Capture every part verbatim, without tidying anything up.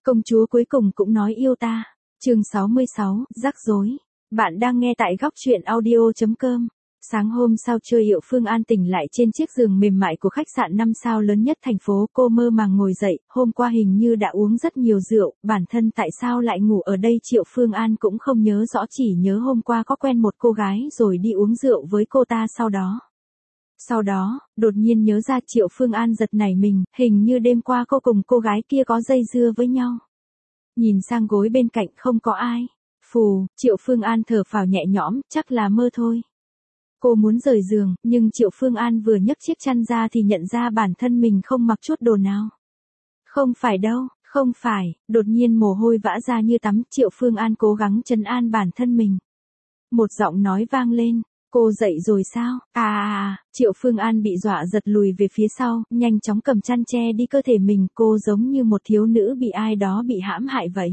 Công chúa cuối cùng cũng nói yêu ta. Chương sáu mươi sáu, rắc rối. Bạn đang nghe tại góc truyện audio chấm com. Sáng hôm sau trưa Hiệu Phương An tỉnh lại trên chiếc giường mềm mại của khách sạn năm sao lớn nhất thành phố. Cô mơ màng ngồi dậy, hôm qua hình như đã uống rất nhiều rượu, bản thân tại sao lại ngủ ở đây Triệu Phương An cũng không nhớ rõ, chỉ nhớ hôm qua có quen một cô gái rồi đi uống rượu với cô ta sau đó. Sau đó, đột nhiên nhớ ra Triệu Phương An giật nảy mình, hình như đêm qua cô cùng cô gái kia có dây dưa với nhau. Nhìn sang gối bên cạnh không có ai. Phù, Triệu Phương An thở phào nhẹ nhõm, chắc là mơ thôi. Cô muốn rời giường, nhưng Triệu Phương An vừa nhấc chiếc chăn ra thì nhận ra bản thân mình không mặc chút đồ nào. Không phải đâu, không phải, đột nhiên mồ hôi vã ra như tắm, Triệu Phương An cố gắng trấn an bản thân mình. Một giọng nói vang lên, cô dậy rồi sao? À à à, Triệu Phương An bị dọa giật lùi về phía sau, nhanh chóng cầm chăn che đi cơ thể mình, cô giống như một thiếu nữ bị ai đó bị hãm hại vậy.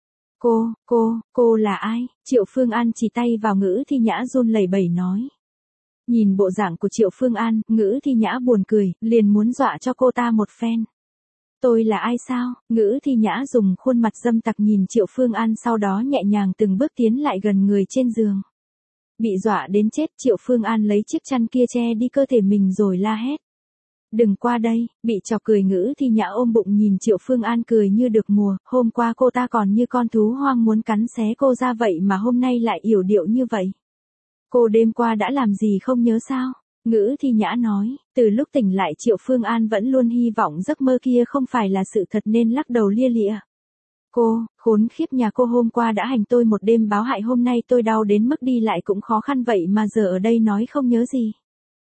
Cô, cô, cô là ai? Triệu Phương An chỉ tay vào Ngữ Thi Nhã run lẩy bẩy nói. Nhìn bộ dạng của Triệu Phương An, Ngữ Thi Nhã buồn cười, liền muốn dọa cho cô ta một phen. Tôi là ai sao? Ngữ Thi Nhã dùng khuôn mặt dâm tặc nhìn Triệu Phương An, sau đó nhẹ nhàng từng bước tiến lại gần người trên giường. Bị dọa đến chết, Triệu Phương An lấy chiếc chăn kia che đi cơ thể mình rồi la hét. Đừng qua đây, bị chọc cười Ngữ Thi Nhã ôm bụng nhìn Triệu Phương An cười như được mùa, hôm qua cô ta còn như con thú hoang muốn cắn xé cô ra vậy mà hôm nay lại yểu điệu như vậy. Cô đêm qua đã làm gì không nhớ sao? Ngữ Thi Nhã nói, từ lúc tỉnh lại Triệu Phương An vẫn luôn hy vọng giấc mơ kia không phải là sự thật nên lắc đầu lia lịa. Cô, khốn khiếp, nhà cô hôm qua đã hành tôi một đêm báo hại, hôm nay tôi đau đến mức đi lại cũng khó khăn vậy mà giờ ở đây nói không nhớ gì.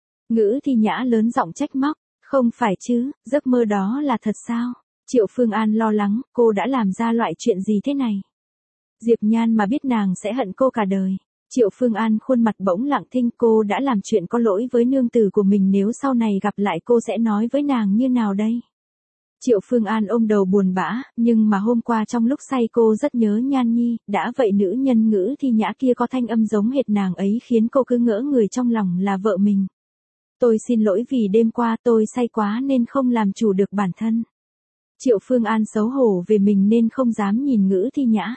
Ngữ Thi Nhã lớn giọng trách móc, không phải chứ, giấc mơ đó là thật sao? Triệu Phương An lo lắng, cô đã làm ra loại chuyện gì thế này? Diệp Nhan mà biết nàng sẽ hận cô cả đời. Triệu Phương An khuôn mặt bỗng lặng thinh, cô đã làm chuyện có lỗi với nương tử của mình, nếu sau này gặp lại cô sẽ nói với nàng như nào đây? Triệu Phương An ôm đầu buồn bã, nhưng mà hôm qua trong lúc say cô rất nhớ Nhan Nhi, đã vậy nữ nhân Ngữ Thi Nhã kia có thanh âm giống hệt nàng ấy khiến cô cứ ngỡ người trong lòng là vợ mình. Tôi xin lỗi vì đêm qua tôi say quá nên không làm chủ được bản thân. Triệu Phương An xấu hổ về mình nên không dám nhìn Ngữ Thi Nhã.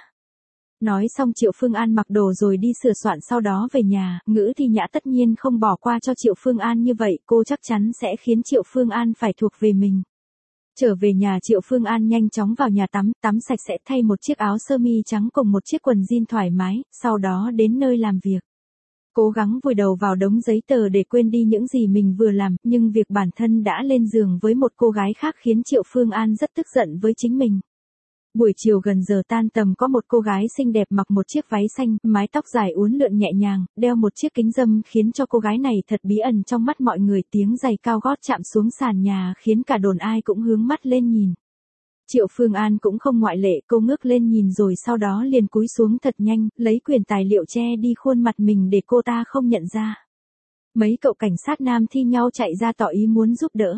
Nói xong Triệu Phương An mặc đồ rồi đi sửa soạn, sau đó về nhà. Ngữ Thi Nhã tất nhiên không bỏ qua cho Triệu Phương An như vậy, cô chắc chắn sẽ khiến Triệu Phương An phải thuộc về mình. Trở về nhà Triệu Phương An nhanh chóng vào nhà tắm, tắm sạch sẽ, thay một chiếc áo sơ mi trắng cùng một chiếc quần jean thoải mái, sau đó đến nơi làm việc. Cố gắng vùi đầu vào đống giấy tờ để quên đi những gì mình vừa làm, nhưng việc bản thân đã lên giường với một cô gái khác khiến Triệu Phương An rất tức giận với chính mình. Buổi chiều gần giờ tan tầm có một cô gái xinh đẹp mặc một chiếc váy xanh, mái tóc dài uốn lượn nhẹ nhàng, đeo một chiếc kính râm khiến cho cô gái này thật bí ẩn trong mắt mọi người, tiếng giày cao gót chạm xuống sàn nhà khiến cả đồn ai cũng hướng mắt lên nhìn. Triệu Phương An cũng không ngoại lệ, cô ngước lên nhìn rồi sau đó liền cúi xuống thật nhanh, lấy quyển tài liệu che đi khuôn mặt mình để cô ta không nhận ra. Mấy cậu cảnh sát nam thi nhau chạy ra tỏ ý muốn giúp đỡ.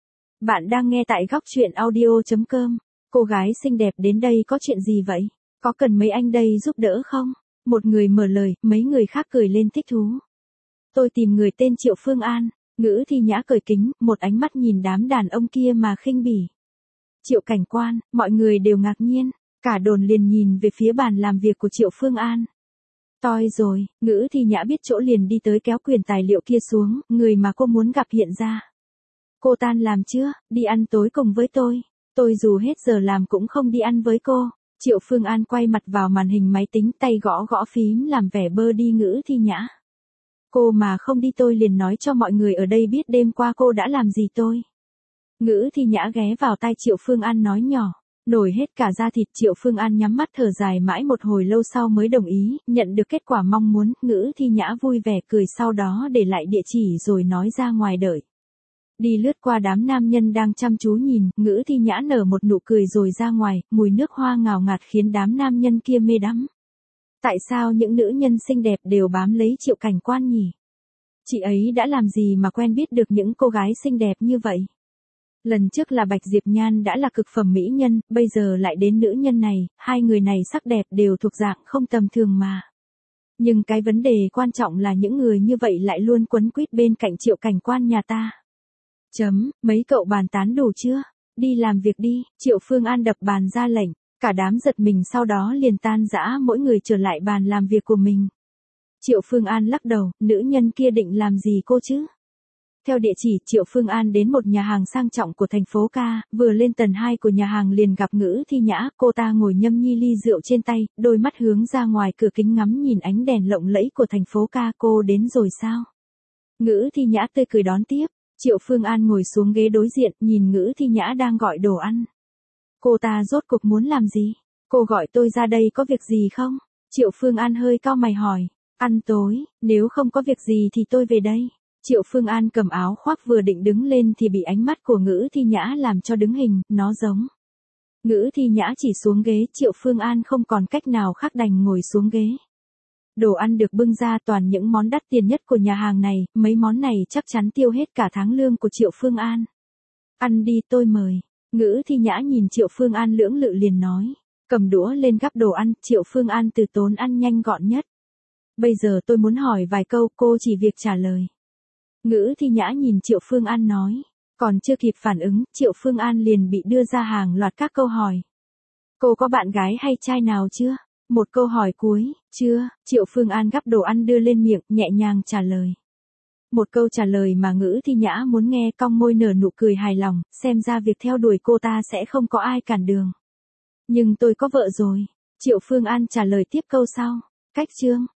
Bạn đang nghe tại góc truyện audio chấm com. Cô gái xinh đẹp đến đây có chuyện gì vậy? Có cần mấy anh đây giúp đỡ không? Một người mở lời, mấy người khác cười lên thích thú. Tôi tìm người tên Triệu Phương An. Ngữ Thi Nhã cởi kính, một ánh mắt nhìn đám đàn ông kia mà khinh bỉ. Triệu cảnh quan, mọi người đều ngạc nhiên, cả đồn liền nhìn về phía bàn làm việc của Triệu Phương An. Toi rồi, Ngữ Thi Nhã biết chỗ liền đi tới kéo quyền tài liệu kia xuống, người mà cô muốn gặp hiện ra. Cô tan làm chưa, đi ăn tối cùng với tôi. Tôi dù hết giờ làm cũng không đi ăn với cô. Triệu Phương An quay mặt vào màn hình máy tính, tay gõ gõ phím làm vẻ bơ đi Ngữ Thi Nhã. Cô mà không đi tôi liền nói cho mọi người ở đây biết đêm qua cô đã làm gì tôi. Ngữ Thi Nhã ghé vào tai Triệu Phương An nói nhỏ, nổi hết cả da thịt. Triệu Phương An nhắm mắt thở dài mãi một hồi lâu sau mới đồng ý, nhận được kết quả mong muốn. Ngữ Thi Nhã vui vẻ cười, sau đó để lại địa chỉ rồi nói ra ngoài đợi. Đi lướt qua đám nam nhân đang chăm chú nhìn, Ngữ Thi Nhã nở một nụ cười rồi ra ngoài, mùi nước hoa ngào ngạt khiến đám nam nhân kia mê đắm. Tại sao những nữ nhân xinh đẹp đều bám lấy Triệu cảnh quan nhỉ? Chị ấy đã làm gì mà quen biết được những cô gái xinh đẹp như vậy? Lần trước là Bạch Diệp Nhan đã là cực phẩm mỹ nhân, bây giờ lại đến nữ nhân này, hai người này sắc đẹp đều thuộc dạng không tầm thường mà. Nhưng cái vấn đề quan trọng là những người như vậy lại luôn quấn quýt bên cạnh Triệu cảnh quan nhà ta. Chấm, mấy cậu bàn tán đủ chưa? Đi làm việc đi, Triệu Phương An đập bàn ra lệnh. Cả đám giật mình sau đó liền tan rã mỗi người trở lại bàn làm việc của mình. Triệu Phương An lắc đầu, nữ nhân kia định làm gì cô chứ? Theo địa chỉ, Triệu Phương An đến một nhà hàng sang trọng của thành phố Ca, vừa lên tầng hai của nhà hàng liền gặp Ngữ Thi Nhã, cô ta ngồi nhâm nhi ly rượu trên tay, đôi mắt hướng ra ngoài cửa kính ngắm nhìn ánh đèn lộng lẫy của thành phố Ca. Cô đến rồi sao? Ngữ Thi Nhã tươi cười đón tiếp. Triệu Phương An ngồi xuống ghế đối diện, nhìn Ngữ Thi Nhã đang gọi đồ ăn. Cô ta rốt cuộc muốn làm gì? Cô gọi tôi ra đây có việc gì không? Triệu Phương An hơi cau mày hỏi. Ăn tối, nếu không có việc gì thì tôi về đây. Triệu Phương An cầm áo khoác vừa định đứng lên thì bị ánh mắt của Ngữ Thi Nhã làm cho đứng hình, nó giống. Ngữ Thi Nhã chỉ xuống ghế, Triệu Phương An không còn cách nào khác đành ngồi xuống ghế. Đồ ăn được bưng ra toàn những món đắt tiền nhất của nhà hàng này, mấy món này chắc chắn tiêu hết cả tháng lương của Triệu Phương An. Ăn đi tôi mời. Ngữ Thi Nhã nhìn Triệu Phương An lưỡng lự liền nói. Cầm đũa lên gắp đồ ăn, Triệu Phương An từ tốn ăn nhanh gọn nhất. Bây giờ tôi muốn hỏi vài câu, cô chỉ việc trả lời. Ngữ Thi Nhã nhìn Triệu Phương An nói. Còn chưa kịp phản ứng, Triệu Phương An liền bị đưa ra hàng loạt các câu hỏi. Cô có bạn gái hay trai nào chưa? Một câu hỏi cuối, chưa, Triệu Phương An gắp đồ ăn đưa lên miệng, nhẹ nhàng trả lời. Một câu trả lời mà Ngữ Thi Nhã muốn nghe, cong môi nở nụ cười hài lòng, xem ra việc theo đuổi cô ta sẽ không có ai cản đường. Nhưng tôi có vợ rồi. Triệu Phương An trả lời tiếp câu sau. Cách chương.